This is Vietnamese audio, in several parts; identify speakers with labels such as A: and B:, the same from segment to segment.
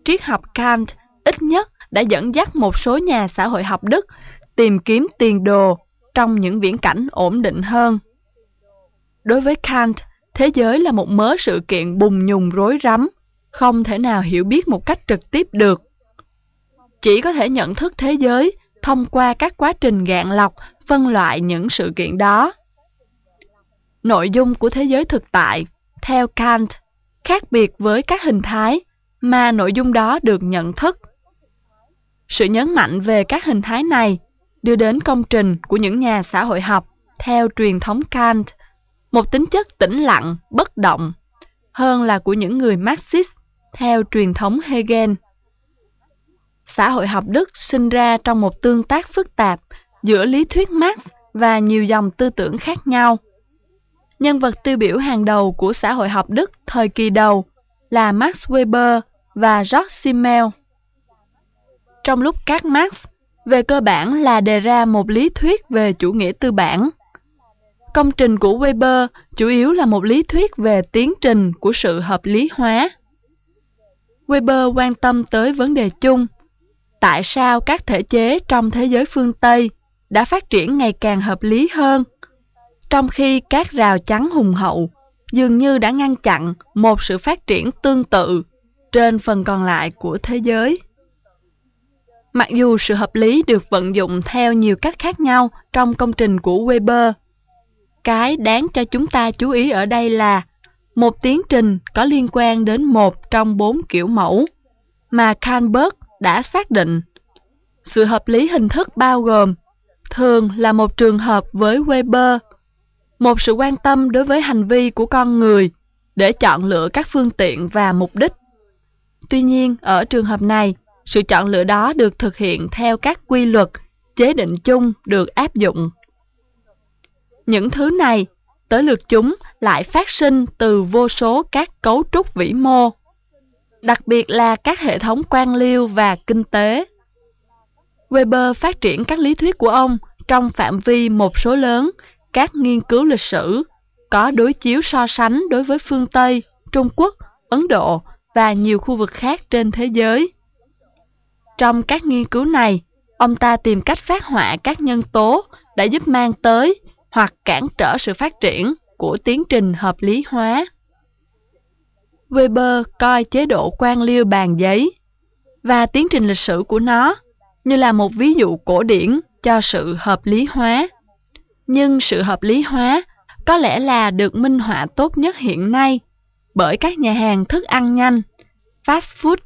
A: triết học Kant ít nhất đã dẫn dắt một số nhà xã hội học Đức tìm kiếm tiền đồ trong những viễn cảnh ổn định hơn. Đối với Kant, thế giới là một mớ sự kiện bùng nhùng rối rắm, không thể nào hiểu biết một cách trực tiếp được. Chỉ có thể nhận thức thế giới thông qua các quá trình gạn lọc, phân loại những sự kiện đó. Nội dung của thế giới thực tại, theo Kant, khác biệt với các hình thái mà nội dung đó được nhận thức. Sự nhấn mạnh về các hình thái này đưa đến công trình của những nhà xã hội học theo truyền thống Kant, một tính chất tĩnh lặng, bất động, hơn là của những người Marxist theo truyền thống Hegel. Xã hội học Đức sinh ra trong một tương tác phức tạp giữa lý thuyết Marx và nhiều dòng tư tưởng khác nhau. Nhân vật tiêu biểu hàng đầu của xã hội học Đức thời kỳ đầu là Max Weber và Georg Simmel. Trong lúc các Marx về cơ bản là đề ra một lý thuyết về chủ nghĩa tư bản, công trình của Weber chủ yếu là một lý thuyết về tiến trình của sự hợp lý hóa. Weber quan tâm tới vấn đề chung: tại sao các thể chế trong thế giới phương Tây đã phát triển ngày càng hợp lý hơn, trong khi các rào chắn hùng hậu dường như đã ngăn chặn một sự phát triển tương tự trên phần còn lại của thế giới. Mặc dù sự hợp lý được vận dụng theo nhiều cách khác nhau trong công trình của Weber, cái đáng cho chúng ta chú ý ở đây là một tiến trình có liên quan đến một trong 4 kiểu mẫu mà Kahnberg đã xác định. Sự hợp lý hình thức bao gồm, thường là một trường hợp với Weber, một sự quan tâm đối với hành vi của con người để chọn lựa các phương tiện và mục đích. Tuy nhiên, ở trường hợp này, sự chọn lựa đó được thực hiện theo các quy luật, chế định chung được áp dụng. Những thứ này, tới lượt chúng lại phát sinh từ vô số các cấu trúc vĩ mô, đặc biệt là các hệ thống quan liêu và kinh tế. Weber phát triển các lý thuyết của ông trong phạm vi một số lớn các nghiên cứu lịch sử, có đối chiếu so sánh đối với phương Tây, Trung Quốc, Ấn Độ và nhiều khu vực khác trên thế giới. Trong các nghiên cứu này, ông ta tìm cách phác họa các nhân tố đã giúp mang tới hoặc cản trở sự phát triển của tiến trình hợp lý hóa. Weber coi chế độ quan liêu bàn giấy và tiến trình lịch sử của nó như là một ví dụ cổ điển cho sự hợp lý hóa. Nhưng sự hợp lý hóa có lẽ là được minh họa tốt nhất hiện nay bởi các nhà hàng thức ăn nhanh, fast food.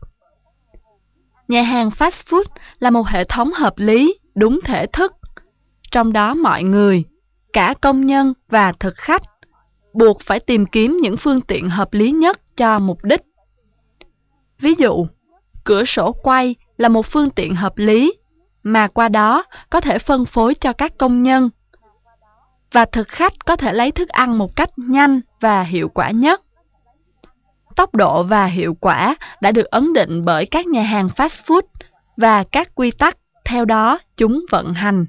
A: Nhà hàng fast food là một hệ thống hợp lý, đúng thể thức, trong đó mọi người, cả công nhân và thực khách, buộc phải tìm kiếm những phương tiện hợp lý nhất cho mục đích. Ví dụ, cửa sổ quay là một phương tiện hợp lý, mà qua đó có thể phân phối cho các công nhân, và thực khách có thể lấy thức ăn một cách nhanh và hiệu quả nhất. Tốc độ và hiệu quả đã được ấn định bởi các nhà hàng fast food và các quy tắc theo đó chúng vận hành.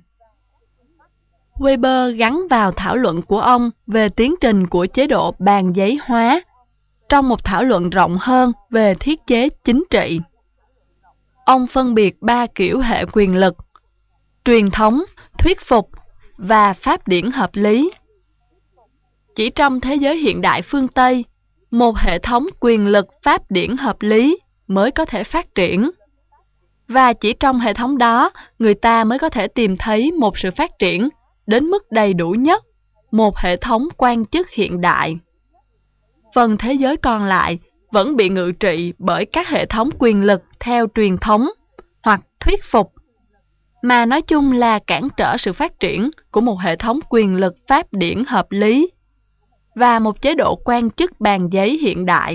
A: Weber gắn vào thảo luận của ông về tiến trình của chế độ bàn giấy hóa trong một thảo luận rộng hơn về thiết chế chính trị. Ông phân biệt 3 kiểu hệ quyền lực: truyền thống, thuyết phục và pháp điển hợp lý. Chỉ trong thế giới hiện đại phương Tây, một hệ thống quyền lực pháp điển hợp lý mới có thể phát triển. Và chỉ trong hệ thống đó, người ta mới có thể tìm thấy một sự phát triển đến mức đầy đủ nhất, một hệ thống quan chức hiện đại. Phần thế giới còn lại vẫn bị ngự trị bởi các hệ thống quyền lực theo truyền thống hoặc thuyết phục, mà nói chung là cản trở sự phát triển của một hệ thống quyền lực pháp điển hợp lý và một chế độ quan chức bàn giấy hiện đại.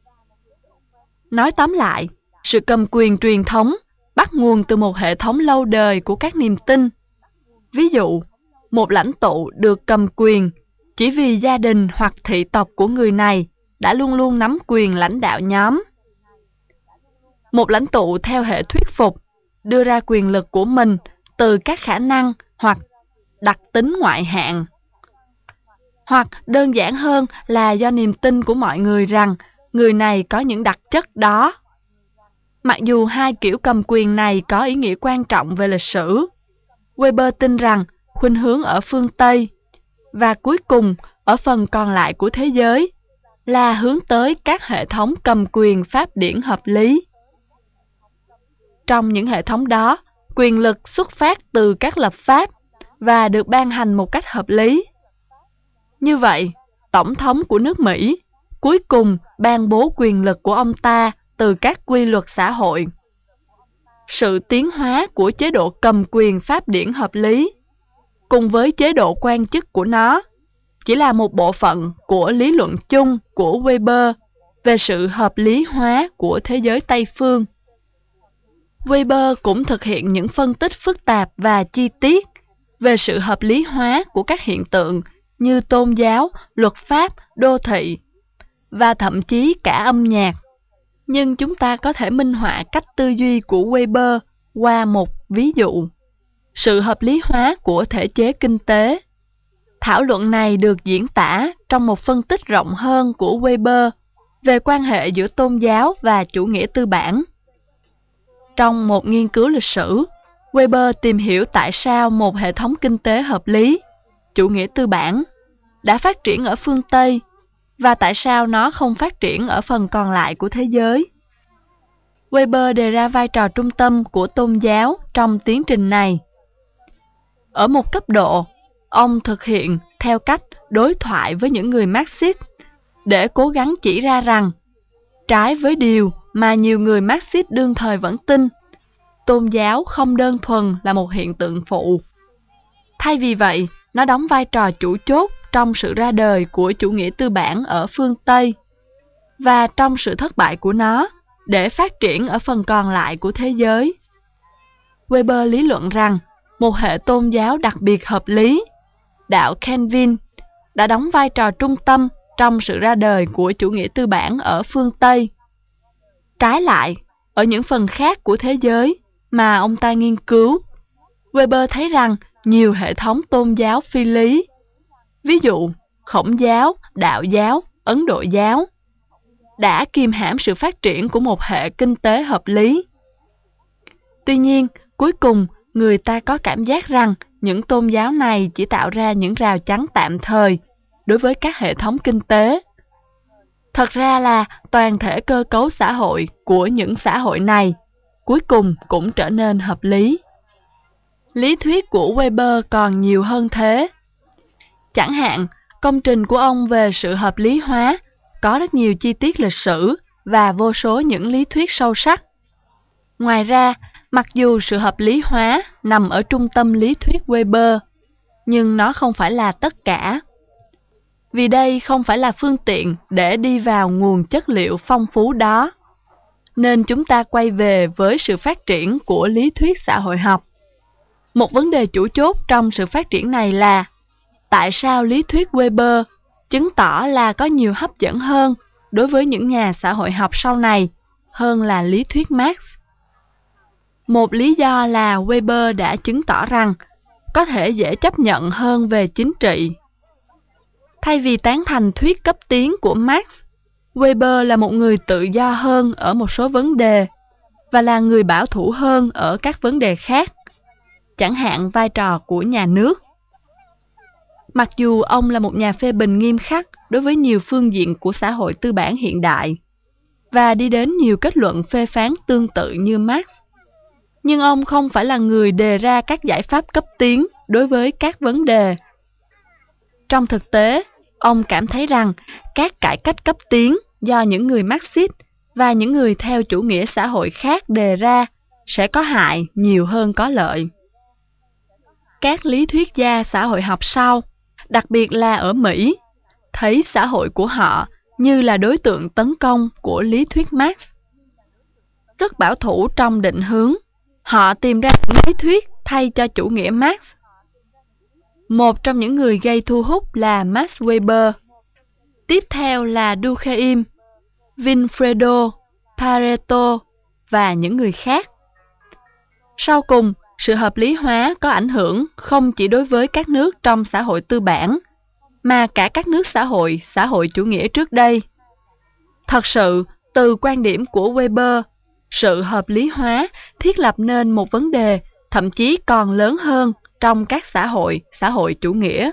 A: Nói tóm lại, sự cầm quyền truyền thống bắt nguồn từ một hệ thống lâu đời của các niềm tin. Ví dụ, một lãnh tụ được cầm quyền chỉ vì gia đình hoặc thị tộc của người này đã luôn luôn nắm quyền lãnh đạo nhóm. Một lãnh tụ theo hệ thuyết phục đưa ra quyền lực của mình từ các khả năng hoặc đặc tính ngoại hạng. Hoặc đơn giản hơn là do niềm tin của mọi người rằng người này có những đặc chất đó. Mặc dù hai kiểu cầm quyền này có ý nghĩa quan trọng về lịch sử, Weber tin rằng khuynh hướng ở phương Tây và cuối cùng ở phần còn lại của thế giới là hướng tới các hệ thống cầm quyền pháp điển hợp lý. Trong những hệ thống đó, quyền lực xuất phát từ các lập pháp và được ban hành một cách hợp lý. Như vậy, Tổng thống của nước Mỹ cuối cùng ban bố quyền lực của ông ta từ các quy luật xã hội. Sự tiến hóa của chế độ cầm quyền pháp điển hợp lý, cùng với chế độ quan chức của nó, chỉ là một bộ phận của lý luận chung của Weber về sự hợp lý hóa của thế giới Tây phương. Weber cũng thực hiện những phân tích phức tạp và chi tiết về sự hợp lý hóa của các hiện tượng như tôn giáo, luật pháp, đô thị và thậm chí cả âm nhạc. Nhưng chúng ta có thể minh họa cách tư duy của Weber qua một ví dụ: sự hợp lý hóa của thể chế kinh tế. Thảo luận này được diễn tả trong một phân tích rộng hơn của Weber về quan hệ giữa tôn giáo và chủ nghĩa tư bản. Trong một nghiên cứu lịch sử, Weber tìm hiểu tại sao một hệ thống kinh tế hợp lý, chủ nghĩa tư bản, đã phát triển ở phương Tây và tại sao nó không phát triển ở phần còn lại của thế giới. Weber đề ra vai trò trung tâm của tôn giáo trong tiến trình này. Ở một cấp độ, ông thực hiện theo cách đối thoại với những người Marxist để cố gắng chỉ ra rằng, trái với điều mà nhiều người Marxist đương thời vẫn tin, tôn giáo không đơn thuần là một hiện tượng phụ. Thay vì vậy, nó đóng vai trò chủ chốt trong sự ra đời của chủ nghĩa tư bản ở phương Tây và trong sự thất bại của nó để phát triển ở phần còn lại của thế giới. Weber lý luận rằng một hệ tôn giáo đặc biệt hợp lý, đạo Calvin, đã đóng vai trò trung tâm trong sự ra đời của chủ nghĩa tư bản ở phương Tây. Trái lại, ở những phần khác của thế giới mà ông ta nghiên cứu, Weber thấy rằng nhiều hệ thống tôn giáo phi lý, ví dụ Khổng giáo, Đạo giáo, Ấn Độ giáo, đã kiềm hãm sự phát triển của một hệ kinh tế hợp lý. Tuy nhiên, cuối cùng, người ta có cảm giác rằng những tôn giáo này chỉ tạo ra những rào chắn tạm thời đối với các hệ thống kinh tế. Thật ra là toàn thể cơ cấu xã hội của những xã hội này cuối cùng cũng trở nên hợp lý. Lý thuyết của Weber còn nhiều hơn thế. Chẳng hạn, công trình của ông về sự hợp lý hóa có rất nhiều chi tiết lịch sử và vô số những lý thuyết sâu sắc. Ngoài ra, mặc dù sự hợp lý hóa nằm ở trung tâm lý thuyết Weber, nhưng nó không phải là tất cả. Vì đây không phải là phương tiện để đi vào nguồn chất liệu phong phú đó, nên chúng ta quay về với sự phát triển của lý thuyết xã hội học. Một vấn đề chủ chốt trong sự phát triển này là tại sao lý thuyết Weber chứng tỏ là có nhiều hấp dẫn hơn đối với những nhà xã hội học sau này hơn là lý thuyết Marx. Một lý do là Weber đã chứng tỏ rằng có thể dễ chấp nhận hơn về chính trị. Thay vì tán thành thuyết cấp tiến của Marx, Weber là một người tự do hơn ở một số vấn đề và là người bảo thủ hơn ở các vấn đề khác, chẳng hạn vai trò của nhà nước. Mặc dù ông là một nhà phê bình nghiêm khắc đối với nhiều phương diện của xã hội tư bản hiện đại và đi đến nhiều kết luận phê phán tương tự như Marx, nhưng ông không phải là người đề ra các giải pháp cấp tiến đối với các vấn đề. Trong thực tế, ông cảm thấy rằng các cải cách cấp tiến do những người Marxist và những người theo chủ nghĩa xã hội khác đề ra sẽ có hại nhiều hơn có lợi. Các lý thuyết gia xã hội học sau, đặc biệt là ở Mỹ, thấy xã hội của họ như là đối tượng tấn công của lý thuyết Marx. Rất bảo thủ trong định hướng, họ tìm ra những lý thuyết thay cho chủ nghĩa Marx. Một trong những người gây thu hút là Max Weber. Tiếp theo là Durkheim, Vilfredo, Pareto và những người khác. Sau cùng, sự hợp lý hóa có ảnh hưởng không chỉ đối với các nước trong xã hội tư bản, mà cả các nước xã hội chủ nghĩa trước đây. Thật sự, từ quan điểm của Weber, sự hợp lý hóa thiết lập nên một vấn đề thậm chí còn lớn hơn trong các xã hội chủ nghĩa.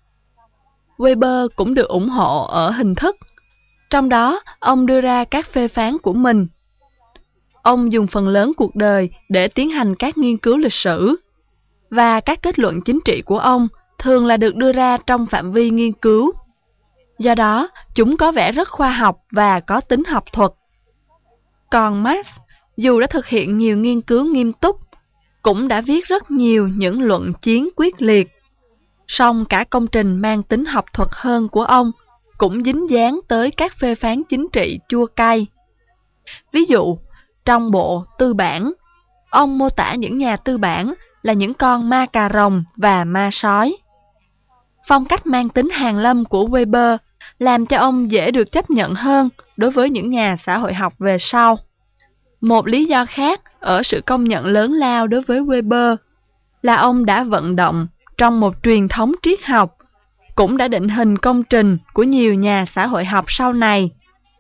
A: Weber cũng được ủng hộ ở hình thức, trong đó ông đưa ra các phê phán của mình. Ông dùng phần lớn cuộc đời để tiến hành các nghiên cứu lịch sử, và các kết luận chính trị của ông thường là được đưa ra trong phạm vi nghiên cứu. Do đó, chúng có vẻ rất khoa học và có tính học thuật. Còn Marx, dù đã thực hiện nhiều nghiên cứu nghiêm túc, cũng đã viết rất nhiều những luận chiến quyết liệt. Song cả công trình mang tính học thuật hơn của ông cũng dính dáng tới các phê phán chính trị chua cay. Ví dụ, trong bộ Tư bản, ông mô tả những nhà tư bản là những con ma cà rồng và ma sói. Phong cách mang tính hàn lâm của Weber làm cho ông dễ được chấp nhận hơn đối với những nhà xã hội học về sau. Một lý do khác ở sự công nhận lớn lao đối với Weber là ông đã vận động trong một truyền thống triết học, cũng đã định hình công trình của nhiều nhà xã hội học sau này.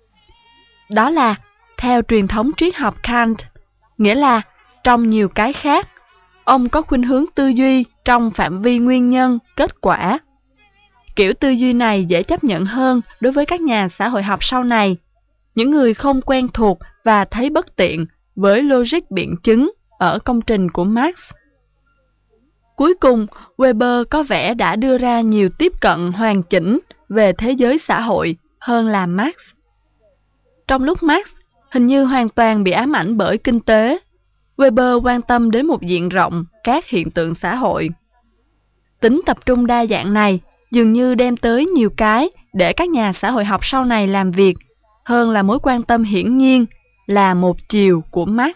A: Đó là theo truyền thống triết học Kant, nghĩa là trong nhiều cái khác, ông có khuynh hướng tư duy trong phạm vi nguyên nhân, kết quả. Kiểu tư duy này dễ chấp nhận hơn đối với các nhà xã hội học sau này, những người không quen thuộc và thấy bất tiện với logic biện chứng ở công trình của Marx. Cuối cùng, Weber có vẻ đã đưa ra nhiều tiếp cận hoàn chỉnh về thế giới xã hội hơn là Marx. Trong lúc Marx hình như hoàn toàn bị ám ảnh bởi kinh tế, Weber quan tâm đến một diện rộng các hiện tượng xã hội. Tính tập trung đa dạng này dường như đem tới nhiều cái để các nhà xã hội học sau này làm việc, hơn là mối quan tâm hiển nhiên là một chiều của Marx.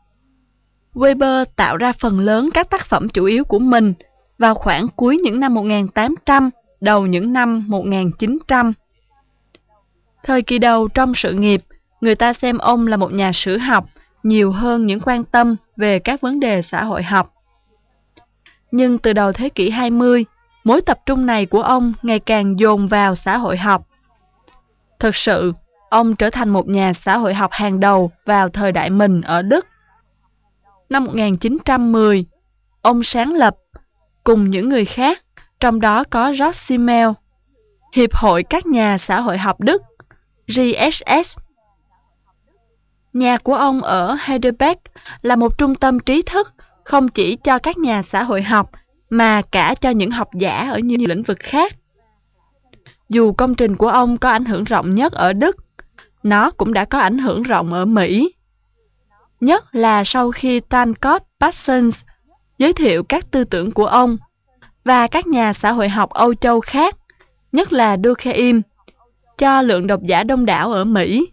A: Weber tạo ra phần lớn các tác phẩm chủ yếu của mình vào khoảng cuối những năm 1800, đầu những năm 1900. Thời kỳ đầu trong sự nghiệp, người ta xem ông là một nhà sử học nhiều hơn những quan tâm về các vấn đề xã hội học. Nhưng từ đầu thế kỷ 20, mối tập trung này của ông ngày càng dồn vào xã hội học. Thực sự, ông trở thành một nhà xã hội học hàng đầu vào thời đại mình ở Đức. Năm 1910, ông sáng lập, cùng những người khác, trong đó có George Simmel, Hiệp hội các nhà xã hội học Đức, GSS. Nhà của ông ở Heidelberg là một trung tâm trí thức không chỉ cho các nhà xã hội học mà cả cho những học giả ở nhiều lĩnh vực khác. Dù công trình của ông có ảnh hưởng rộng nhất ở Đức, nó cũng đã có ảnh hưởng rộng ở Mỹ. Nhất là sau khi Tancred Parsons giới thiệu các tư tưởng của ông, và các nhà xã hội học Âu Châu khác, nhất là Durkheim, cho lượng độc giả đông đảo ở Mỹ.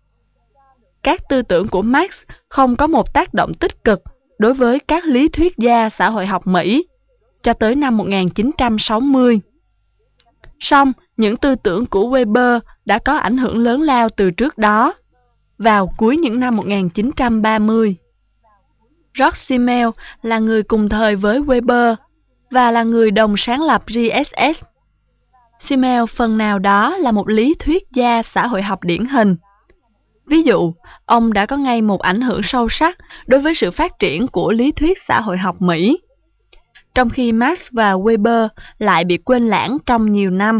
A: Các tư tưởng của Marx không có một tác động tích cực đối với các lý thuyết gia xã hội học Mỹ cho tới năm 1960. Song, những tư tưởng của Weber đã có ảnh hưởng lớn lao từ trước đó, vào cuối những năm 1930. George Simmel là người cùng thời với Weber và là người đồng sáng lập GSS. Simmel phần nào đó là một lý thuyết gia xã hội học điển hình. Ví dụ, ông đã có ngay một ảnh hưởng sâu sắc đối với sự phát triển của lý thuyết xã hội học Mỹ, trong khi Marx và Weber lại bị quên lãng trong nhiều năm.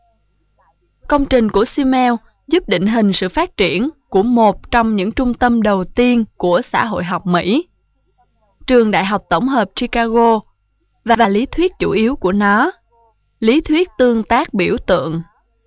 A: Công trình của Simmel giúp định hình sự phát triển của một trong những trung tâm đầu tiên của xã hội học Mỹ, trường Đại học Tổng hợp Chicago, và lý thuyết chủ yếu của nó, lý thuyết tương tác biểu tượng,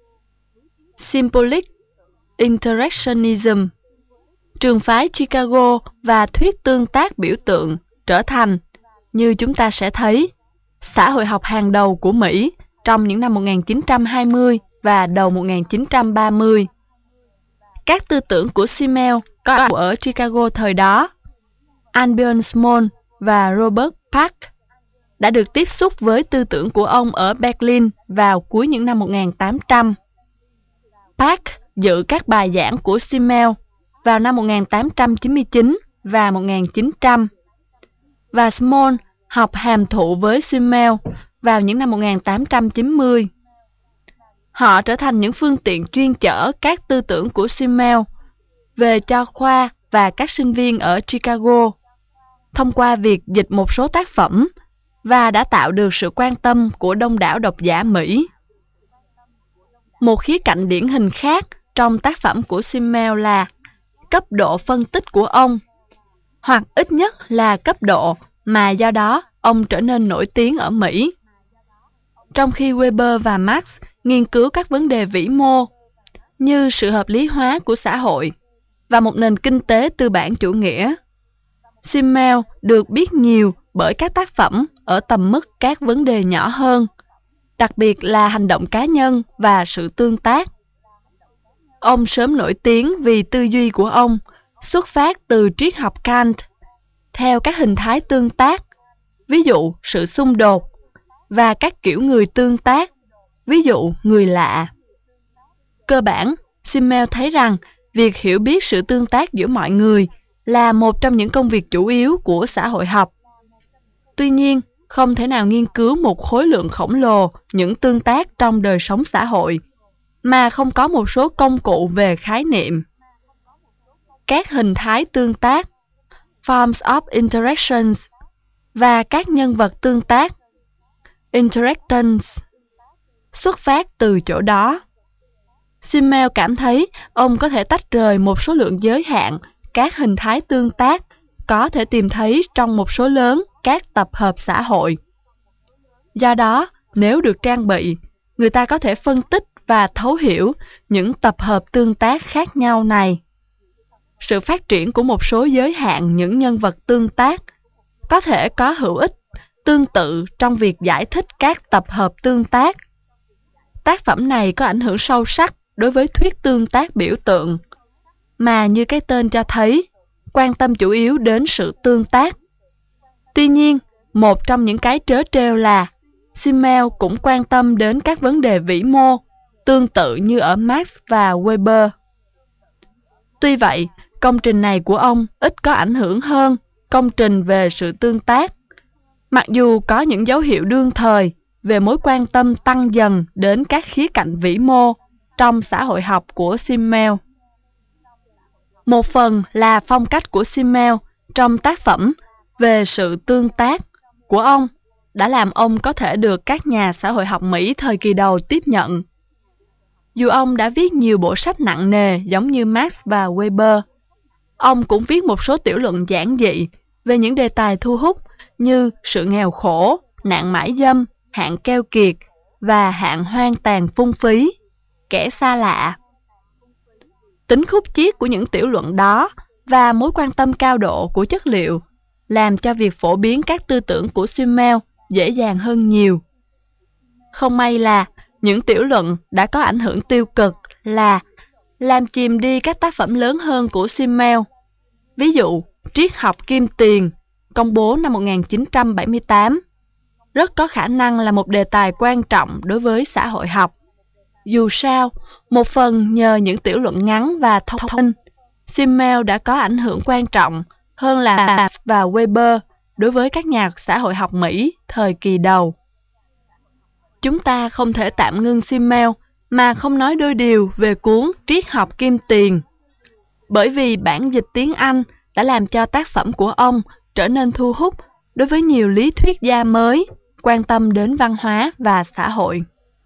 A: Symbolic Interactionism. Trường phái Chicago và thuyết tương tác biểu tượng trở thành, như chúng ta sẽ thấy, xã hội học hàng đầu của Mỹ trong những năm 1920 và đầu 1930. Các tư tưởng của Simmel có ở Chicago thời đó, Albion Small và Robert Park, đã được tiếp xúc với tư tưởng của ông ở Berlin vào cuối những năm 1800. Park dự các bài giảng của Simmel vào năm 1899 và 1900, và Small học hàm thụ với Simmel vào những năm 1890. Họ trở thành những phương tiện chuyên chở các tư tưởng của Simmel về cho khoa và các sinh viên ở Chicago thông qua việc dịch một số tác phẩm và đã tạo được sự quan tâm của đông đảo độc giả Mỹ. Một khía cạnh điển hình khác trong tác phẩm của Simmel là cấp độ phân tích của ông, hoặc ít nhất là cấp độ mà do đó ông trở nên nổi tiếng ở Mỹ. Trong khi Weber và Marx nghiên cứu các vấn đề vĩ mô như sự hợp lý hóa của xã hội và một nền kinh tế tư bản chủ nghĩa, Simmel được biết nhiều bởi các tác phẩm ở tầm mức các vấn đề nhỏ hơn, đặc biệt là hành động cá nhân và sự tương tác. Ông sớm nổi tiếng vì tư duy của ông xuất phát từ triết học Kant, theo các hình thái tương tác, ví dụ sự xung đột, và các kiểu người tương tác, ví dụ người lạ. Cơ bản, Simmel thấy rằng việc hiểu biết sự tương tác giữa mọi người là một trong những công việc chủ yếu của xã hội học. Tuy nhiên, không thể nào nghiên cứu một khối lượng khổng lồ những tương tác trong đời sống xã hội mà không có một số công cụ về khái niệm. Các hình thái tương tác, forms of interactions, và các nhân vật tương tác, interactants, xuất phát từ chỗ đó. Simmel cảm thấy ông có thể tách rời một số lượng giới hạn các hình thái tương tác có thể tìm thấy trong một số lớn các tập hợp xã hội. Do đó, nếu được trang bị, người ta có thể phân tích và thấu hiểu những tập hợp tương tác khác nhau này. Sự phát triển của một số giới hạn những nhân vật tương tác có thể có hữu ích tương tự trong việc giải thích các tập hợp tương tác. Tác phẩm này có ảnh hưởng sâu sắc đối với thuyết tương tác biểu tượng, mà như cái tên cho thấy, quan tâm chủ yếu đến sự tương tác. Tuy nhiên, một trong những cái trớ trêu là Simmel cũng quan tâm đến các vấn đề vĩ mô, tương tự như ở Marx và Weber. Tuy vậy, công trình này của ông ít có ảnh hưởng hơn công trình về sự tương tác, mặc dù có những dấu hiệu đương thời về mối quan tâm tăng dần đến các khía cạnh vĩ mô trong xã hội học của Simmel. Một phần là phong cách của Simmel trong tác phẩm về sự tương tác của ông đã làm ông có thể được các nhà xã hội học Mỹ thời kỳ đầu tiếp nhận. Dù ông đã viết nhiều bộ sách nặng nề giống như Marx và Weber, ông cũng viết một số tiểu luận giản dị về những đề tài thu hút như sự nghèo khổ, nạn mại dâm, hạn keo kiệt và hạn hoang tàn phung phí, kẻ xa lạ. Tính khúc chiết của những tiểu luận đó và mối quan tâm cao độ của chất liệu làm cho việc phổ biến các tư tưởng của Simmel dễ dàng hơn nhiều. Không may là những tiểu luận đã có ảnh hưởng tiêu cực là làm chìm đi các tác phẩm lớn hơn của Simmel. Ví dụ, Triết học kim tiền, công bố năm 1978, rất có khả năng là một đề tài quan trọng đối với xã hội học. Dù sao, một phần nhờ những tiểu luận ngắn và thông minh, Simmel đã có ảnh hưởng quan trọng hơn là Marx và Weber đối với các nhà xã hội học Mỹ thời kỳ đầu. Chúng ta không thể tạm ngưng Simmel mà không nói đôi điều về cuốn Triết học kim tiền, bởi vì bản dịch tiếng Anh đã làm cho tác phẩm của ông trở nên thu hút đối với nhiều lý thuyết gia mới quan tâm đến văn hóa và xã hội.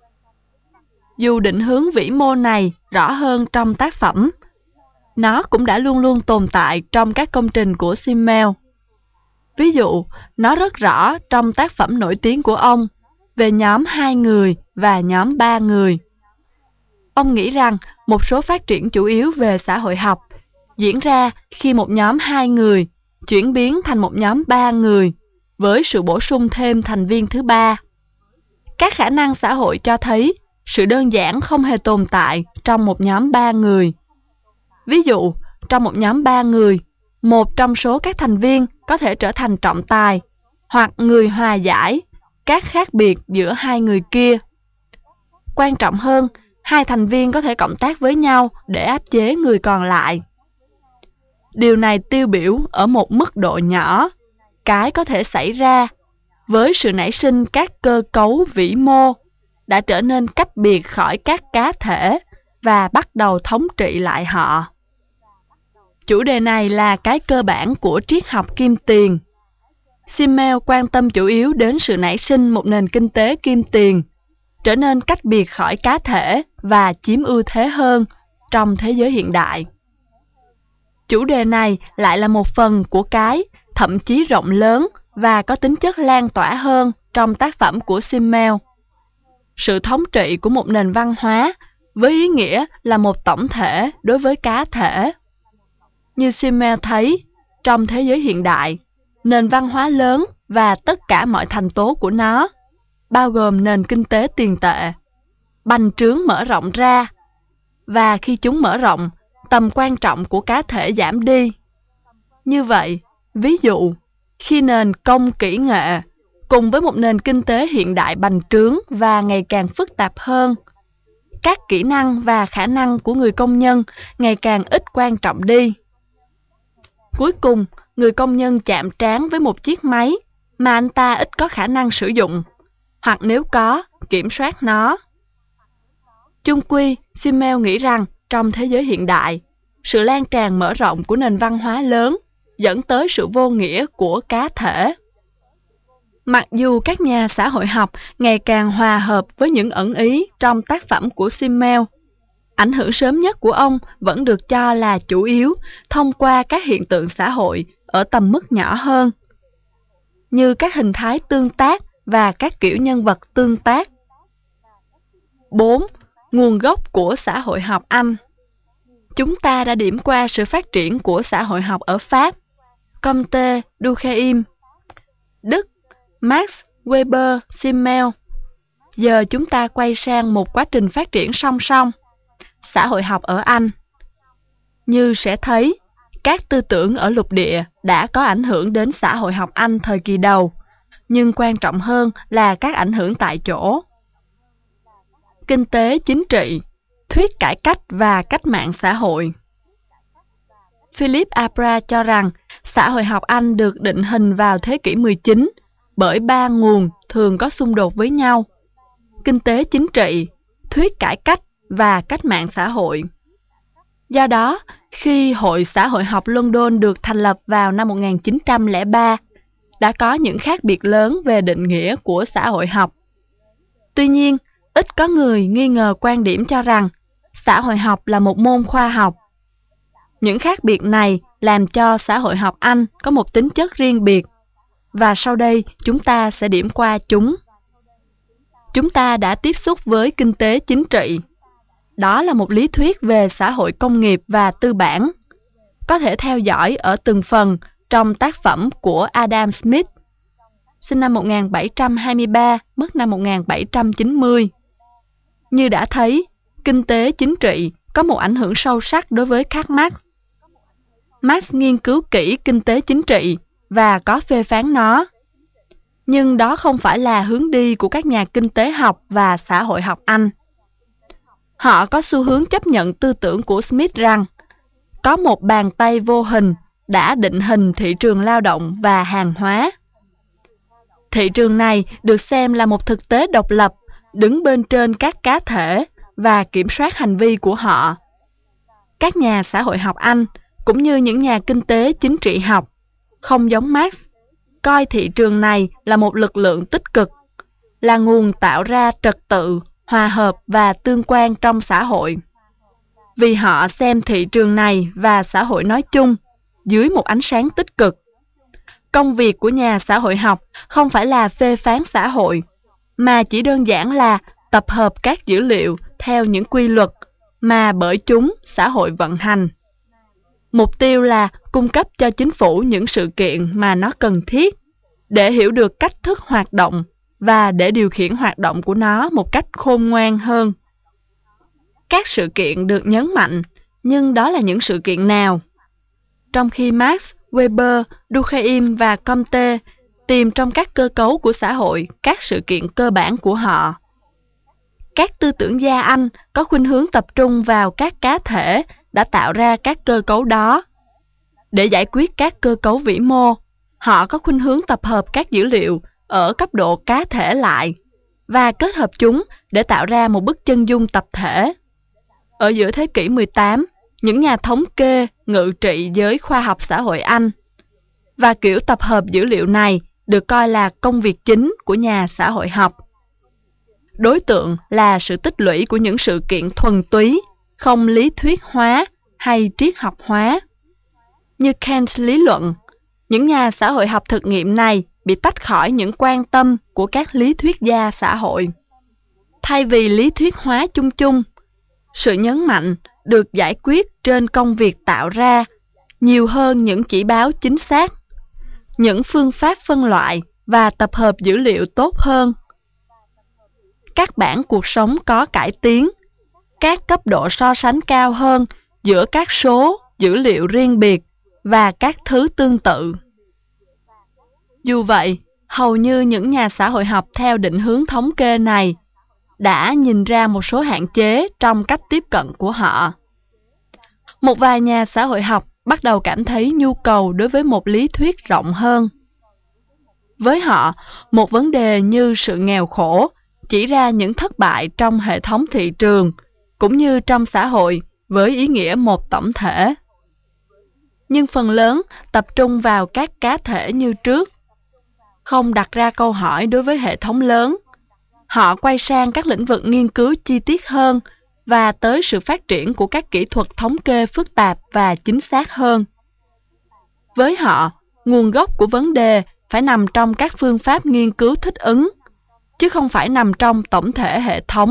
A: Dù định hướng vĩ mô này rõ hơn trong tác phẩm, nó cũng đã luôn luôn tồn tại trong các công trình của Simmel. Ví dụ, nó rất rõ trong tác phẩm nổi tiếng của ông về nhóm 2 người và nhóm 3 người. Ông nghĩ rằng một số phát triển chủ yếu về xã hội học diễn ra khi một nhóm 2 người chuyển biến thành một nhóm 3 người với sự bổ sung thêm thành viên thứ ba. Các khả năng xã hội cho thấy sự đơn giản không hề tồn tại trong một nhóm 3 người. Ví dụ, trong một nhóm 3 người, một trong số các thành viên có thể trở thành trọng tài hoặc người hòa giải các khác biệt giữa hai người kia. Quan trọng hơn, hai thành viên có thể cộng tác với nhau để áp chế người còn lại. Điều này tiêu biểu ở một mức độ nhỏ, cái có thể xảy ra với sự nảy sinh các cơ cấu vĩ mô đã trở nên cách biệt khỏi các cá thể và bắt đầu thống trị lại họ. Chủ đề này là cái cơ bản của triết học kim tiền. Simmel quan tâm chủ yếu đến sự nảy sinh một nền kinh tế kim tiền, trở nên cách biệt khỏi cá thể và chiếm ưu thế hơn trong thế giới hiện đại. Chủ đề này lại là một phần của cái thậm chí rộng lớn và có tính chất lan tỏa hơn trong tác phẩm của Simmel. Sự thống trị của một nền văn hóa với ý nghĩa là một tổng thể đối với cá thể. Như Simmel thấy, trong thế giới hiện đại, nền văn hóa lớn và tất cả mọi thành tố của nó, bao gồm nền kinh tế tiền tệ, bành trướng mở rộng ra, và khi chúng mở rộng, tầm quan trọng của cá thể giảm đi. Như vậy, ví dụ, khi nền công kỹ nghệ cùng với một nền kinh tế hiện đại bành trướng và ngày càng phức tạp hơn, các kỹ năng và khả năng của người công nhân ngày càng ít quan trọng đi. Cuối cùng, người công nhân chạm trán với một chiếc máy mà anh ta ít có khả năng sử dụng, hoặc nếu có, kiểm soát nó. Chung quy, Simmel nghĩ rằng trong thế giới hiện đại, sự lan tràn mở rộng của nền văn hóa lớn dẫn tới sự vô nghĩa của cá thể. Mặc dù các nhà xã hội học ngày càng hòa hợp với những ẩn ý trong tác phẩm của Simmel, ảnh hưởng sớm nhất của ông vẫn được cho là chủ yếu thông qua các hiện tượng xã hội ở tầm mức nhỏ hơn, như các hình thái tương tác và các kiểu nhân vật tương tác. 4. Nguồn gốc của xã hội học Anh. Chúng ta đã điểm qua sự phát triển của xã hội học ở Pháp, Comte, Durkheim, Đức, Marx, Weber, Simmel. Giờ chúng ta quay sang một quá trình phát triển song song, xã hội học ở Anh. Như sẽ thấy, các tư tưởng ở lục địa đã có ảnh hưởng đến xã hội học Anh thời kỳ đầu, nhưng quan trọng hơn là các ảnh hưởng tại chỗ. Kinh tế chính trị, thuyết cải cách và cách mạng xã hội. Philip Abra cho rằng xã hội học Anh được định hình vào thế kỷ 19 bởi ba nguồn thường có xung đột với nhau: kinh tế chính trị, thuyết cải cách và cách mạng xã hội. Do đó, khi Hội Xã hội học London được thành lập vào năm 1903, đã có những khác biệt lớn về định nghĩa của xã hội học. Tuy nhiên, ít có người nghi ngờ quan điểm cho rằng xã hội học là một môn khoa học. Những khác biệt này làm cho xã hội học Anh có một tính chất riêng biệt, và sau đây chúng ta sẽ điểm qua chúng. Chúng ta đã tiếp xúc với kinh tế chính trị. Đó là một lý thuyết về xã hội công nghiệp và tư bản, có thể theo dõi ở từng phần trong tác phẩm của Adam Smith, sinh năm 1723, mất năm 1790. Như đã thấy, kinh tế chính trị có một ảnh hưởng sâu sắc đối với Karl Marx. Marx nghiên cứu kỹ kinh tế chính trị và có phê phán nó. Nhưng đó không phải là hướng đi của các nhà kinh tế học và xã hội học Anh. Họ có xu hướng chấp nhận tư tưởng của Smith rằng có một bàn tay vô hình đã định hình thị trường lao động và hàng hóa. Thị trường này được xem là một thực tế độc lập, đứng bên trên các cá thể và kiểm soát hành vi của họ. Các nhà xã hội học Anh, cũng như những nhà kinh tế chính trị học, không giống Marx, coi thị trường này là một lực lượng tích cực, là nguồn tạo ra trật tự, hòa hợp và tương quan trong xã hội. Vì họ xem thị trường này và xã hội nói chung dưới một ánh sáng tích cực. Công việc của nhà xã hội học không phải là phê phán xã hội, mà chỉ đơn giản là tập hợp các dữ liệu theo những quy luật mà bởi chúng xã hội vận hành. Mục tiêu là cung cấp cho chính phủ những sự kiện mà nó cần thiết để hiểu được cách thức hoạt động và để điều khiển hoạt động của nó một cách khôn ngoan hơn. Các sự kiện được nhấn mạnh, nhưng đó là những sự kiện nào? Trong khi Marx, Weber, Durkheim và Comte tìm trong các cơ cấu của xã hội các sự kiện cơ bản của họ. Các tư tưởng gia Anh có khuynh hướng tập trung vào các cá thể đã tạo ra các cơ cấu đó. Để giải quyết các cơ cấu vĩ mô, họ có khuynh hướng tập hợp các dữ liệu ở cấp độ cá thể lại và kết hợp chúng để tạo ra một bức chân dung tập thể. Ở giữa thế kỷ 18, những nhà thống kê ngự trị giới khoa học xã hội Anh, và kiểu tập hợp dữ liệu này được coi là công việc chính của nhà xã hội học. Đối tượng là sự tích lũy của những sự kiện thuần túy, không lý thuyết hóa hay triết học hóa. Như Kant lý luận, những nhà xã hội học thực nghiệm này bị tách khỏi những quan tâm của các lý thuyết gia xã hội. Thay vì lý thuyết hóa chung chung, sự nhấn mạnh được giải quyết trên công việc tạo ra nhiều hơn những chỉ báo chính xác, những phương pháp phân loại và tập hợp dữ liệu tốt hơn. Các bảng cuộc sống có cải tiến, các cấp độ so sánh cao hơn giữa các số, dữ liệu riêng biệt và các thứ tương tự. Dù vậy, hầu như những nhà xã hội học theo định hướng thống kê này đã nhìn ra một số hạn chế trong cách tiếp cận của họ. Một vài nhà xã hội học bắt đầu cảm thấy nhu cầu đối với một lý thuyết rộng hơn. Với họ, một vấn đề như sự nghèo khổ chỉ ra những thất bại trong hệ thống thị trường, cũng như trong xã hội với ý nghĩa một tổng thể. Nhưng phần lớn tập trung vào các cá thể như trước, không đặt ra câu hỏi đối với hệ thống lớn. Họ quay sang các lĩnh vực nghiên cứu chi tiết hơn và tới sự phát triển của các kỹ thuật thống kê phức tạp và chính xác hơn. Với họ, nguồn gốc của vấn đề phải nằm trong các phương pháp nghiên cứu thích ứng, chứ không phải nằm trong tổng thể hệ thống.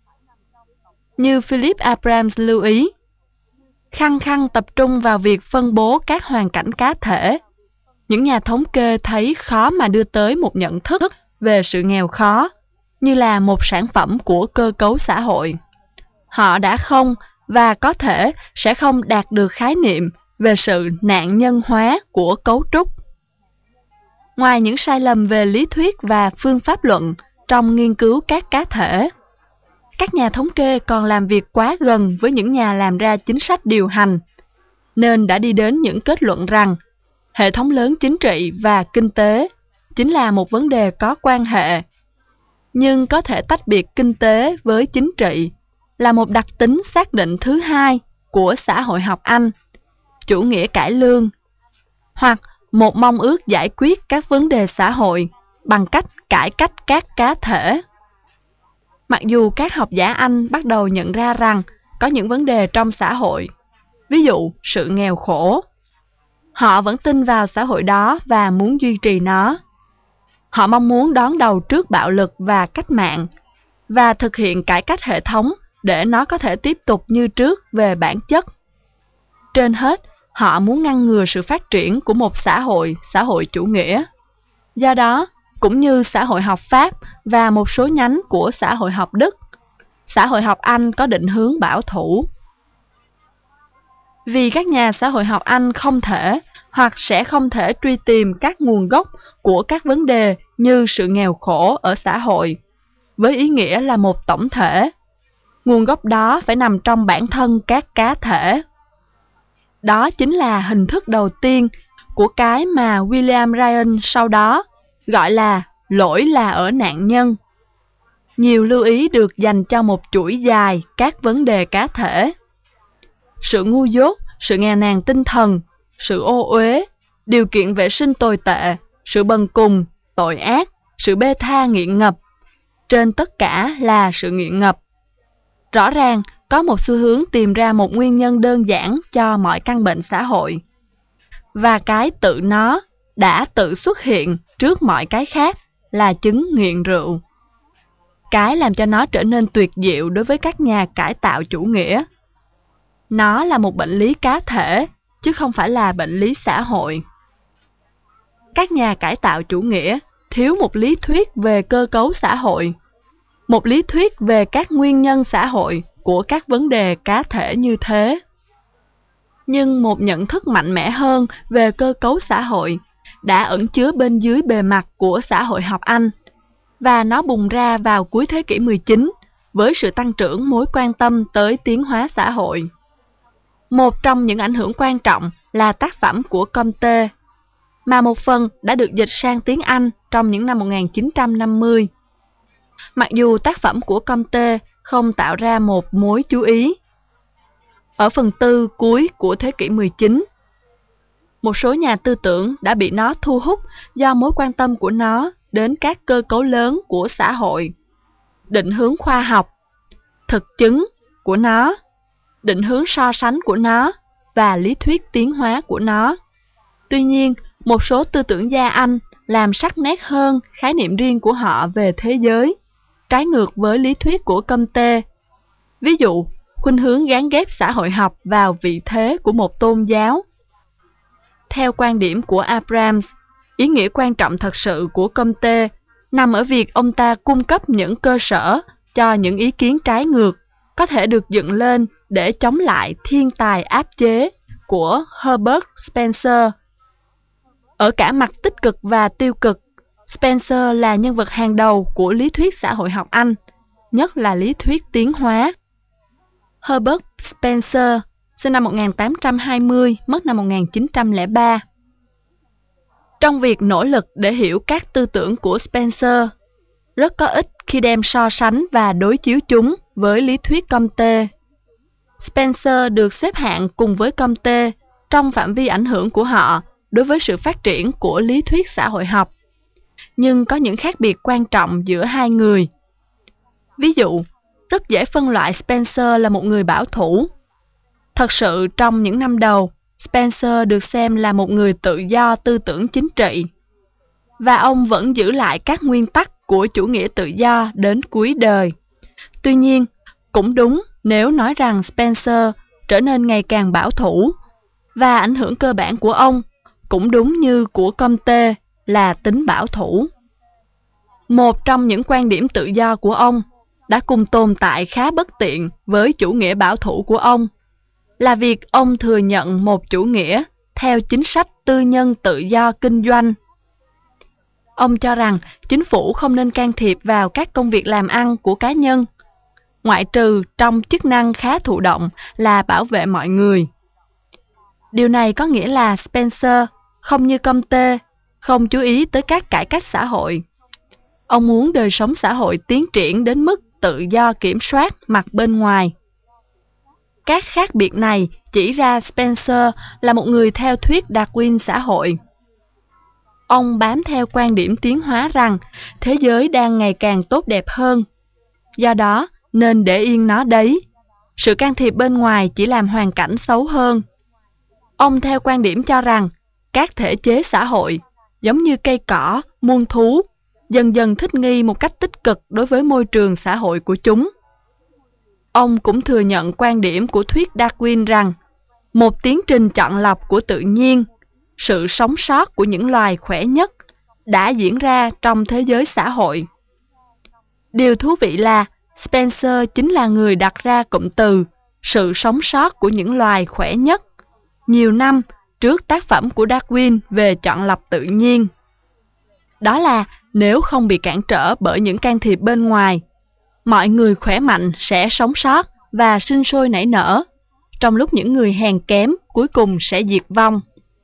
A: Như Philip Abrams lưu ý, khăng khăng tập trung vào việc phân bố các hoàn cảnh cá thể, những nhà thống kê thấy khó mà đưa tới một nhận thức về sự nghèo khó, như là một sản phẩm của cơ cấu xã hội. Họ đã không và có thể sẽ không đạt được khái niệm về sự nạn nhân hóa của cấu trúc. Ngoài những sai lầm về lý thuyết và phương pháp luận trong nghiên cứu các cá thể, các nhà thống kê còn làm việc quá gần với những nhà làm ra chính sách điều hành, nên đã đi đến những kết luận rằng hệ thống lớn chính trị và kinh tế chính là một vấn đề có quan hệ, nhưng có thể tách biệt kinh tế với chính trị là một đặc tính xác định thứ hai của xã hội học Anh, chủ nghĩa cải lương, hoặc một mong ước giải quyết các vấn đề xã hội bằng cách cải cách các cá thể. Mặc dù các học giả Anh bắt đầu nhận ra rằng có những vấn đề trong xã hội, ví dụ sự nghèo khổ, họ vẫn tin vào xã hội đó và muốn duy trì nó. Họ mong muốn đón đầu trước bạo lực và cách mạng, và thực hiện cải cách hệ thống để nó có thể tiếp tục như trước về bản chất. Trên hết, họ muốn ngăn ngừa sự phát triển của một xã hội chủ nghĩa. Do đó, cũng như xã hội học Pháp và một số nhánh của xã hội học Đức, xã hội học Anh có định hướng bảo thủ. Vì các nhà xã hội học Anh không thể hoặc sẽ không thể truy tìm các nguồn gốc của các vấn đề như sự nghèo khổ ở xã hội, với ý nghĩa là một tổng thể. Nguồn gốc đó phải nằm trong bản thân các cá thể. Đó chính là hình thức đầu tiên của cái mà William Ryan sau đó gọi là lỗi là ở nạn nhân. Nhiều lưu ý được dành cho một chuỗi dài các vấn đề cá thể. Sự ngu dốt, sự nghèo nàn tinh thần, sự ô uế, điều kiện vệ sinh tồi tệ, sự bần cùng, tội ác, sự bê tha nghiện ngập. Trên tất cả là sự nghiện ngập. Rõ ràng, có một xu hướng tìm ra một nguyên nhân đơn giản cho mọi căn bệnh xã hội. Và cái tự nó đã tự xuất hiện trước mọi cái khác là chứng nghiện rượu. Cái làm cho nó trở nên tuyệt diệu đối với các nhà cải tạo chủ nghĩa. Nó là một bệnh lý cá thể, chứ không phải là bệnh lý xã hội. Các nhà cải tạo chủ nghĩa thiếu một lý thuyết về cơ cấu xã hội, một lý thuyết về các nguyên nhân xã hội của các vấn đề cá thể như thế. Nhưng một nhận thức mạnh mẽ hơn về cơ cấu xã hội đã ẩn chứa bên dưới bề mặt của xã hội học Anh, và nó bùng ra vào cuối thế kỷ 19 với sự tăng trưởng mối quan tâm tới tiến hóa xã hội. Một trong những ảnh hưởng quan trọng là tác phẩm của Comte, mà một phần đã được dịch sang tiếng Anh trong những năm 1950. Mặc dù tác phẩm của Comte không tạo ra một mối chú ý. ở phần tư cuối của thế kỷ 19. Một số nhà tư tưởng đã bị nó thu hút do mối quan tâm của nó đến các cơ cấu lớn của xã hội, định hướng khoa học, thực chứng của nó, định hướng so sánh của nó và lý thuyết tiến hóa của nó. Tuy nhiên, một số tư tưởng gia Anh làm sắc nét hơn khái niệm riêng của họ về thế giới, trái ngược với lý thuyết của Comte. Ví dụ, khuynh hướng gán ghép xã hội học vào vị thế của một tôn giáo. Theo quan điểm của Abrams, ý nghĩa quan trọng thật sự của Comte nằm ở việc ông ta cung cấp những cơ sở cho những ý kiến trái ngược có thể được dựng lên để chống lại thiên tài áp chế của Herbert Spencer. Ở cả mặt tích cực và tiêu cực, Spencer là nhân vật hàng đầu của lý thuyết xã hội học Anh, nhất là lý thuyết tiến hóa. Herbert Spencer, sinh năm 1820, mất năm 1903. Trong việc nỗ lực để hiểu các tư tưởng của Spencer, rất có ích khi đem so sánh và đối chiếu chúng với lý thuyết Comte. Spencer được xếp hạng cùng với Comte trong phạm vi ảnh hưởng của họ đối với sự phát triển của lý thuyết xã hội học, nhưng có những khác biệt quan trọng giữa hai người. Ví dụ, rất dễ phân loại Spencer là một người bảo thủ. Thật sự, trong những năm đầu, Spencer được xem là một người tự do tư tưởng chính trị, và ông vẫn giữ lại các nguyên tắc của chủ nghĩa tự do đến cuối đời. Tuy nhiên, cũng đúng nếu nói rằng Spencer trở nên ngày càng bảo thủ, và ảnh hưởng cơ bản của ông cũng đúng như của Comte là tính bảo thủ. Một trong những quan điểm tự do của ông đã cùng tồn tại khá bất tiện với chủ nghĩa bảo thủ của ông, là việc ông thừa nhận một chủ nghĩa theo chính sách tư nhân tự do kinh doanh. Ông cho rằng chính phủ không nên can thiệp vào các công việc làm ăn của cá nhân, ngoại trừ trong chức năng khá thụ động là bảo vệ mọi người. Điều này có nghĩa là Spencer, không như Comte, không chú ý tới các cải cách xã hội. Ông muốn đời sống xã hội tiến triển đến mức tự do kiểm soát mặt bên ngoài. Các khác biệt này chỉ ra Spencer là một người theo thuyết Darwin xã hội. Ông bám theo quan điểm tiến hóa rằng thế giới đang ngày càng tốt đẹp hơn. Do đó, nên để yên nó đấy. Sự can thiệp bên ngoài chỉ làm hoàn cảnh xấu hơn. Ông theo quan điểm cho rằng các thể chế xã hội, giống như cây cỏ, muôn thú, dần dần thích nghi một cách tích cực đối với môi trường xã hội của chúng. Ông cũng thừa nhận quan điểm của thuyết Darwin rằng một tiến trình chọn lọc của tự nhiên, sự sống sót của những loài khỏe nhất đã diễn ra trong thế giới xã hội. Điều thú vị là Spencer chính là người đặt ra cụm từ sự sống sót của những loài khỏe nhất nhiều năm trước tác phẩm của Darwin về chọn lọc tự nhiên. Đó là nếu không bị cản trở bởi những can thiệp bên ngoài, mọi người khỏe mạnh sẽ sống sót và sinh sôi nảy nở, trong lúc những người hèn kém cuối cùng sẽ diệt vong.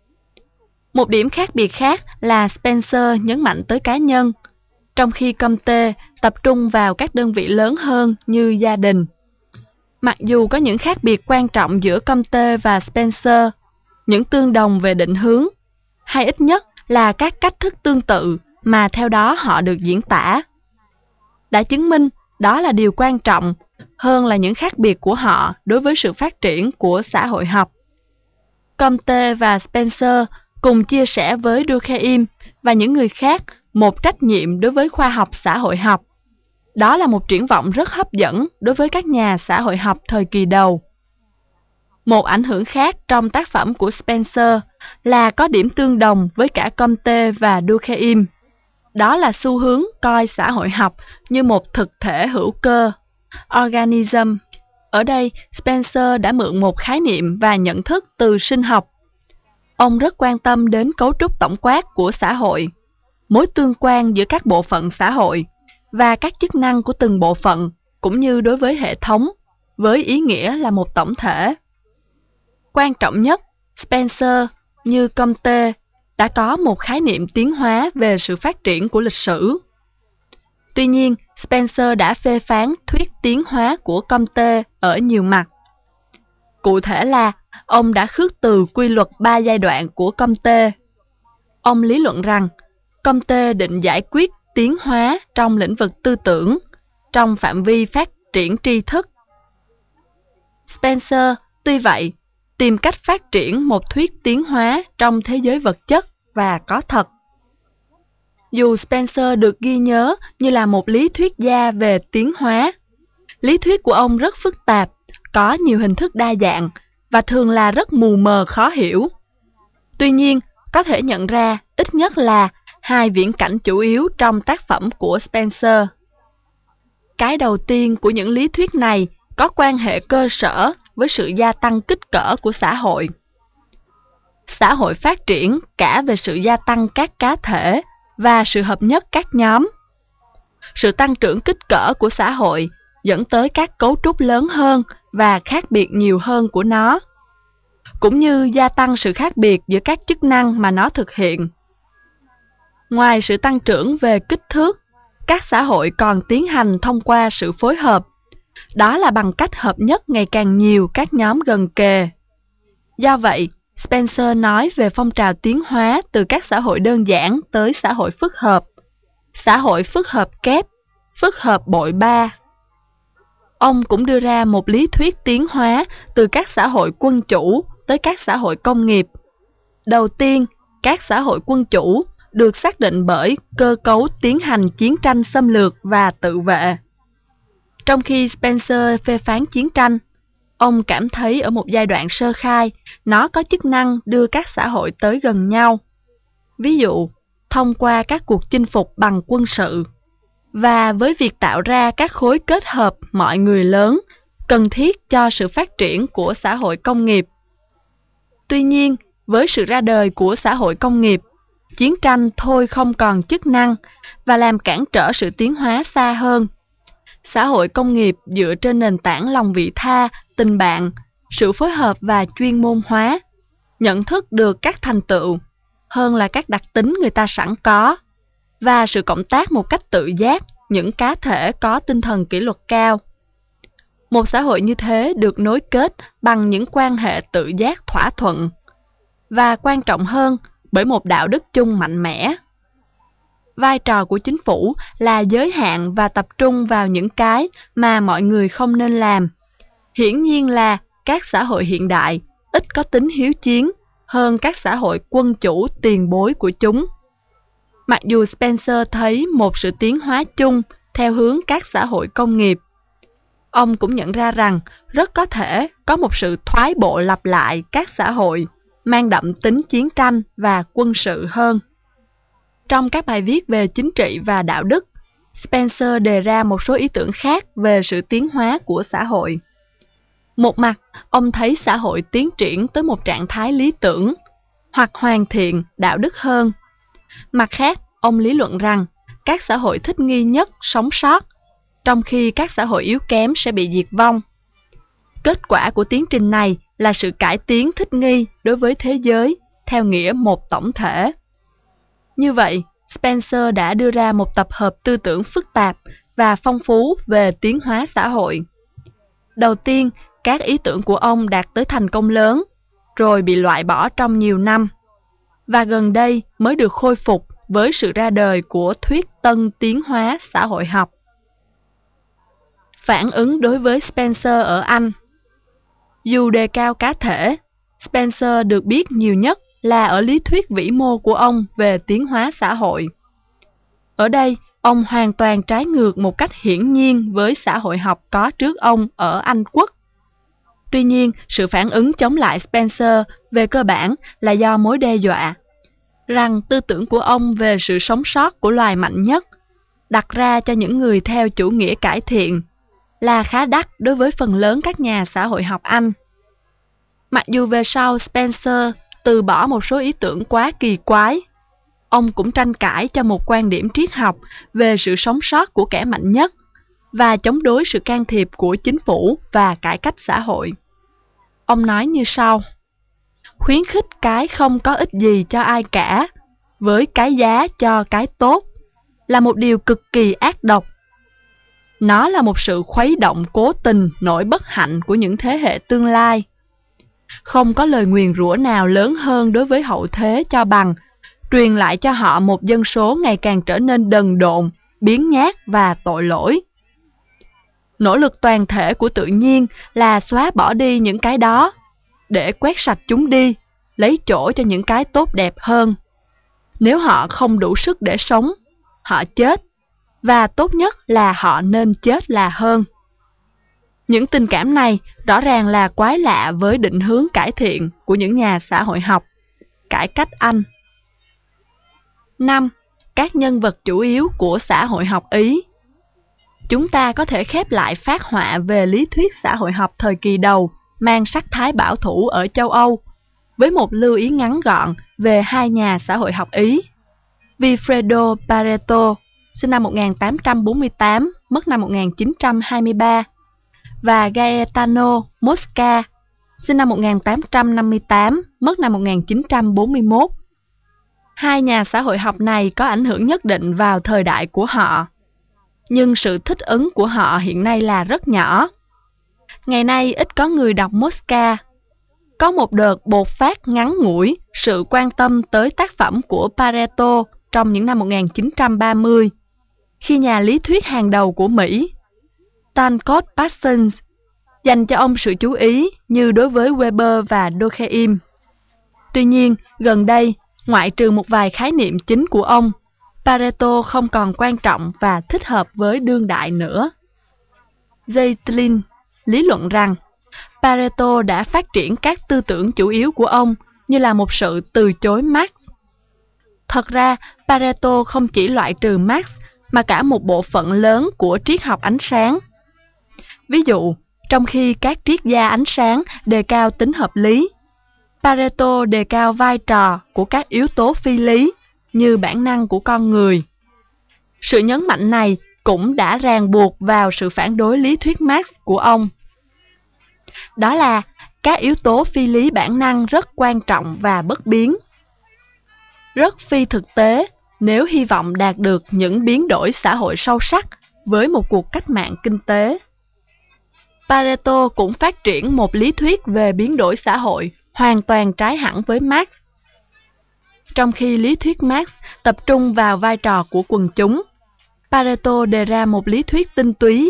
A: Một điểm khác biệt khác là Spencer nhấn mạnh tới cá nhân, trong khi Comte tập trung vào các đơn vị lớn hơn như gia đình. Mặc dù có những khác biệt quan trọng giữa Comte và Spencer, những tương đồng về định hướng, hay ít nhất là các cách thức tương tự mà theo đó họ được diễn tả, đã chứng minh đó là điều quan trọng hơn là những khác biệt của họ đối với sự phát triển của xã hội học. Comte và Spencer cùng chia sẻ với Durkheim và những người khác một trách nhiệm đối với khoa học xã hội học. Đó là một triển vọng rất hấp dẫn đối với các nhà xã hội học thời kỳ đầu. Một ảnh hưởng khác trong tác phẩm của Spencer là có điểm tương đồng với cả Comte và Durkheim. Đó là xu hướng coi xã hội học như một thực thể hữu cơ, organism. Ở đây, Spencer đã mượn một khái niệm và nhận thức từ sinh học. Ông rất quan tâm đến cấu trúc tổng quát của xã hội, mối tương quan giữa các bộ phận xã hội và các chức năng của từng bộ phận, cũng như đối với hệ thống, với ý nghĩa là một tổng thể. Quan trọng nhất, Spencer, như Comte, đã có một khái niệm tiến hóa về sự phát triển của lịch sử. Tuy nhiên, Spencer đã phê phán thuyết tiến hóa của Comte ở nhiều mặt. Cụ thể là, ông đã khước từ quy luật 3 giai đoạn của Comte. Ông lý luận rằng, Comte định giải quyết tiến hóa trong lĩnh vực tư tưởng, trong phạm vi phát triển tri thức. Spencer, tuy vậy, tìm cách phát triển một thuyết tiến hóa trong thế giới vật chất và có thật. Dù Spencer được ghi nhớ như là một lý thuyết gia về tiến hóa, lý thuyết của ông rất phức tạp, có nhiều hình thức đa dạng và thường là rất mù mờ khó hiểu. Tuy nhiên, có thể nhận ra ít nhất là 2 viễn cảnh chủ yếu trong tác phẩm của Spencer. Cái đầu tiên của những lý thuyết này có quan hệ cơ sở với sự gia tăng kích cỡ của xã hội. Xã hội phát triển cả về sự gia tăng các cá thể và sự hợp nhất các nhóm. Sự tăng trưởng kích cỡ của xã hội dẫn tới các cấu trúc lớn hơn và khác biệt nhiều hơn của nó, cũng như gia tăng sự khác biệt giữa các chức năng mà nó thực hiện. Ngoài sự tăng trưởng về kích thước, các xã hội còn tiến hành thông qua sự phối hợp, đó là bằng cách hợp nhất ngày càng nhiều các nhóm gần kề. Do vậy, Spencer nói về phong trào tiến hóa từ các xã hội đơn giản tới xã hội phức hợp kép, phức hợp bội 3. Ông cũng đưa ra một lý thuyết tiến hóa từ các xã hội quân chủ tới các xã hội công nghiệp. Đầu tiên, các xã hội quân chủ được xác định bởi cơ cấu tiến hành chiến tranh xâm lược và tự vệ. Trong khi Spencer phê phán chiến tranh, ông cảm thấy ở một giai đoạn sơ khai, nó có chức năng đưa các xã hội tới gần nhau. Ví dụ, thông qua các cuộc chinh phục bằng quân sự, và với việc tạo ra các khối kết hợp mọi người lớn, cần thiết cho sự phát triển của xã hội công nghiệp. Tuy nhiên, với sự ra đời của xã hội công nghiệp, chiến tranh thôi không còn chức năng và làm cản trở sự tiến hóa xa hơn. Xã hội công nghiệp dựa trên nền tảng lòng vị tha, tình bạn, sự phối hợp và chuyên môn hóa, nhận thức được các thành tựu, hơn là các đặc tính người ta sẵn có, và sự cộng tác một cách tự giác những cá thể có tinh thần kỷ luật cao. Một xã hội như thế được nối kết bằng những quan hệ tự giác thỏa thuận, và quan trọng hơn, bởi một đạo đức chung mạnh mẽ. Vai trò của chính phủ là giới hạn và tập trung vào những cái mà mọi người không nên làm. Hiển nhiên là các xã hội hiện đại ít có tính hiếu chiến hơn các xã hội quân chủ tiền bối của chúng. Mặc dù Spencer thấy một sự tiến hóa chung theo hướng các xã hội công nghiệp, ông cũng nhận ra rằng rất có thể có một sự thoái bộ lặp lại các xã hội mang đậm tính chiến tranh và quân sự hơn. Trong các bài viết về chính trị và đạo đức, Spencer đề ra một số ý tưởng khác về sự tiến hóa của xã hội. Một mặt, ông thấy xã hội tiến triển tới một trạng thái lý tưởng, hoặc hoàn thiện, đạo đức hơn. Mặt khác, ông lý luận rằng các xã hội thích nghi nhất sống sót, trong khi các xã hội yếu kém sẽ bị diệt vong. Kết quả của tiến trình này là sự cải tiến thích nghi đối với thế giới, theo nghĩa một tổng thể. Như vậy, Spencer đã đưa ra một tập hợp tư tưởng phức tạp và phong phú về tiến hóa xã hội. Đầu tiên, các ý tưởng của ông đạt tới thành công lớn, rồi bị loại bỏ trong nhiều năm, và gần đây mới được khôi phục với sự ra đời của thuyết tân tiến hóa xã hội học. Phản ứng đối với Spencer ở Anh. Dù đề cao cá thể, Spencer được biết nhiều nhất là ở lý thuyết vĩ mô của ông về tiến hóa xã hội. Ở đây, ông hoàn toàn trái ngược một cách hiển nhiên với xã hội học có trước ông ở Anh Quốc. Tuy nhiên, sự phản ứng chống lại Spencer về cơ bản là do mối đe dọa, rằng tư tưởng của ông về sự sống sót của loài mạnh nhất, đặt ra cho những người theo chủ nghĩa cải thiện, là khá đắt đối với phần lớn các nhà xã hội học Anh. Mặc dù về sau Spencer từ bỏ một số ý tưởng quá kỳ quái, ông cũng tranh cãi cho một quan điểm triết học về sự sống sót của kẻ mạnh nhất và chống đối sự can thiệp của chính phủ và cải cách xã hội. Ông nói như sau: khuyến khích cái không có ích gì cho ai cả, với cái giá cho cái tốt, là một điều cực kỳ ác độc. Nó là một sự khuấy động cố tình nỗi bất hạnh của những thế hệ tương lai, Không có lời nguyền rủa nào lớn hơn đối với hậu thế cho bằng truyền lại cho họ một dân số ngày càng trở nên đần độn, biếng nhác và tội lỗi. Nỗ lực toàn thể của tự nhiên là xóa bỏ đi những cái đó, để quét sạch chúng đi, lấy chỗ cho những cái tốt đẹp hơn. Nếu họ không đủ sức để sống, họ chết, và tốt nhất là họ nên chết là hơn. Những tình cảm này rõ ràng là quái lạ với định hướng cải thiện của những nhà xã hội học, cải cách Anh. 5. Các nhân vật chủ yếu của xã hội học Ý. Chúng ta có thể khép lại phác họa về lý thuyết xã hội học thời kỳ đầu mang sắc thái bảo thủ ở châu Âu với một lưu ý ngắn gọn về hai nhà xã hội học Ý: Vilfredo Pareto, sinh năm 1848, mất năm 1923, và Gaetano Mosca, sinh năm 1858, mất năm 1941. Hai nhà xã hội học này có ảnh hưởng nhất định vào thời đại của họ, nhưng sự thích ứng của họ hiện nay là rất nhỏ. Ngày nay ít có người đọc Mosca. Có một đợt bột phát ngắn ngủi sự quan tâm tới tác phẩm của Pareto trong những năm 1930, khi nhà lý thuyết hàng đầu của Mỹ, Stancott Parsons, dành cho ông sự chú ý như đối với Weber và Durkheim. Tuy nhiên, gần đây, ngoại trừ một vài khái niệm chính của ông, Pareto không còn quan trọng và thích hợp với đương đại nữa. Zeitlin lý luận rằng Pareto đã phát triển các tư tưởng chủ yếu của ông như là một sự từ chối Marx. Thật ra, Pareto không chỉ loại trừ Marx mà cả một bộ phận lớn của triết học ánh sáng. Ví dụ, trong khi các triết gia ánh sáng đề cao tính hợp lý, Pareto đề cao vai trò của các yếu tố phi lý như bản năng của con người. Sự nhấn mạnh này cũng đã ràng buộc vào sự phản đối lý thuyết Marx của ông. Đó là các yếu tố phi lý bản năng rất quan trọng và bất biến. Rất phi thực tế nếu hy vọng đạt được những biến đổi xã hội sâu sắc với một cuộc cách mạng kinh tế. Pareto cũng phát triển một lý thuyết về biến đổi xã hội hoàn toàn trái hẳn với Marx. Trong khi lý thuyết Marx tập trung vào vai trò của quần chúng, Pareto đề ra một lý thuyết tinh túy,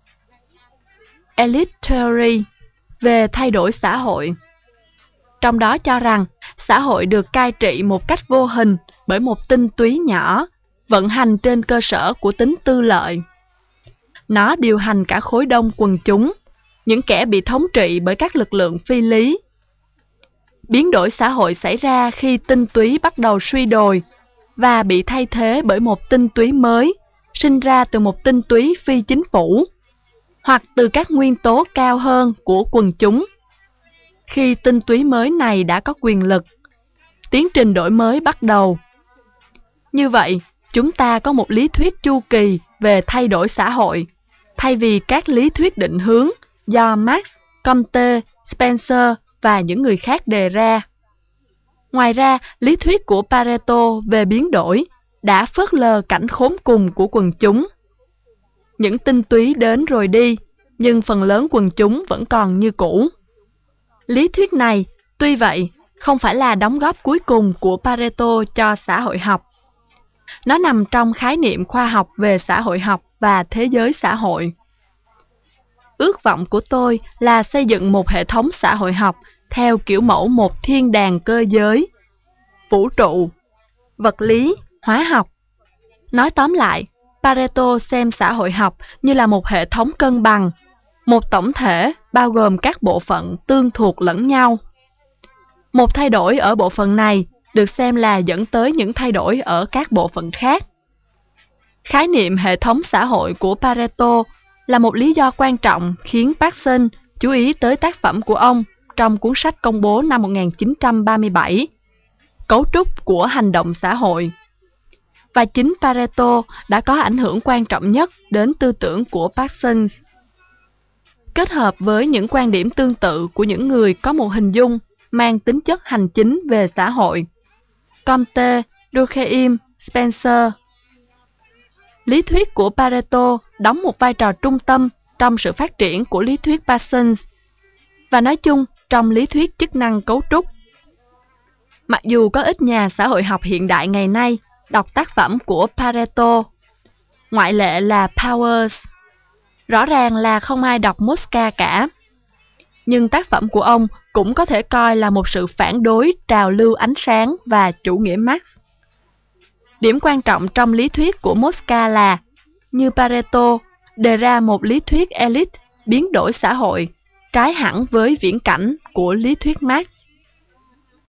A: Elite Theory, về thay đổi xã hội. Trong đó cho rằng xã hội được cai trị một cách vô hình bởi một tinh túy nhỏ, vận hành trên cơ sở của tính tư lợi. Nó điều hành cả khối đông quần chúng, những kẻ bị thống trị bởi các lực lượng phi lý. Biến đổi xã hội xảy ra khi tinh túy bắt đầu suy đồi và bị thay thế bởi một tinh túy mới, sinh ra từ một tinh túy phi chính phủ, hoặc từ các nguyên tố cao hơn của quần chúng. Khi tinh túy mới này đã có quyền lực, tiến trình đổi mới bắt đầu. Như vậy, chúng ta có một lý thuyết chu kỳ về thay đổi xã hội, thay vì các lý thuyết định hướng do Marx, Comte, Spencer và những người khác đề ra. Ngoài ra, lý thuyết của Pareto về biến đổi đã phớt lờ cảnh khốn cùng của quần chúng. Những tinh túy đến rồi đi, nhưng phần lớn quần chúng vẫn còn như cũ. Lý thuyết này, tuy vậy, không phải là đóng góp cuối cùng của Pareto cho xã hội học. Nó nằm trong khái niệm khoa học về xã hội học và thế giới xã hội. Ước vọng của tôi là xây dựng một hệ thống xã hội học theo kiểu mẫu một thiên đàng cơ giới, vũ trụ, vật lý, hóa học. Nói tóm lại, Pareto xem xã hội học như là một hệ thống cân bằng, một tổng thể bao gồm các bộ phận tương thuộc lẫn nhau. Một thay đổi ở bộ phận này được xem là dẫn tới những thay đổi ở các bộ phận khác. Khái niệm hệ thống xã hội của Pareto là một lý do quan trọng khiến Parsons chú ý tới tác phẩm của ông trong cuốn sách công bố năm 1937, Cấu trúc của hành động xã hội. Và chính Pareto đã có ảnh hưởng quan trọng nhất đến tư tưởng của Parsons. Kết hợp với những quan điểm tương tự của những người có một hình dung mang tính chất hành chính về xã hội, Comte, Durkheim, Spencer. Lý thuyết của Pareto đóng một vai trò trung tâm trong sự phát triển của lý thuyết Parsons. Và nói chung, trong lý thuyết chức năng cấu trúc. Mặc dù có ít nhà xã hội học hiện đại ngày nay đọc tác phẩm của Pareto, ngoại lệ là Powers, rõ ràng là không ai đọc Mosca cả. Nhưng tác phẩm của ông cũng có thể coi là một sự phản đối trào lưu ánh sáng và chủ nghĩa Marx. Điểm quan trọng trong lý thuyết của Mosca là, như Pareto, đề ra một lý thuyết elite biến đổi xã hội, trái hẳn với viễn cảnh của lý thuyết Marx.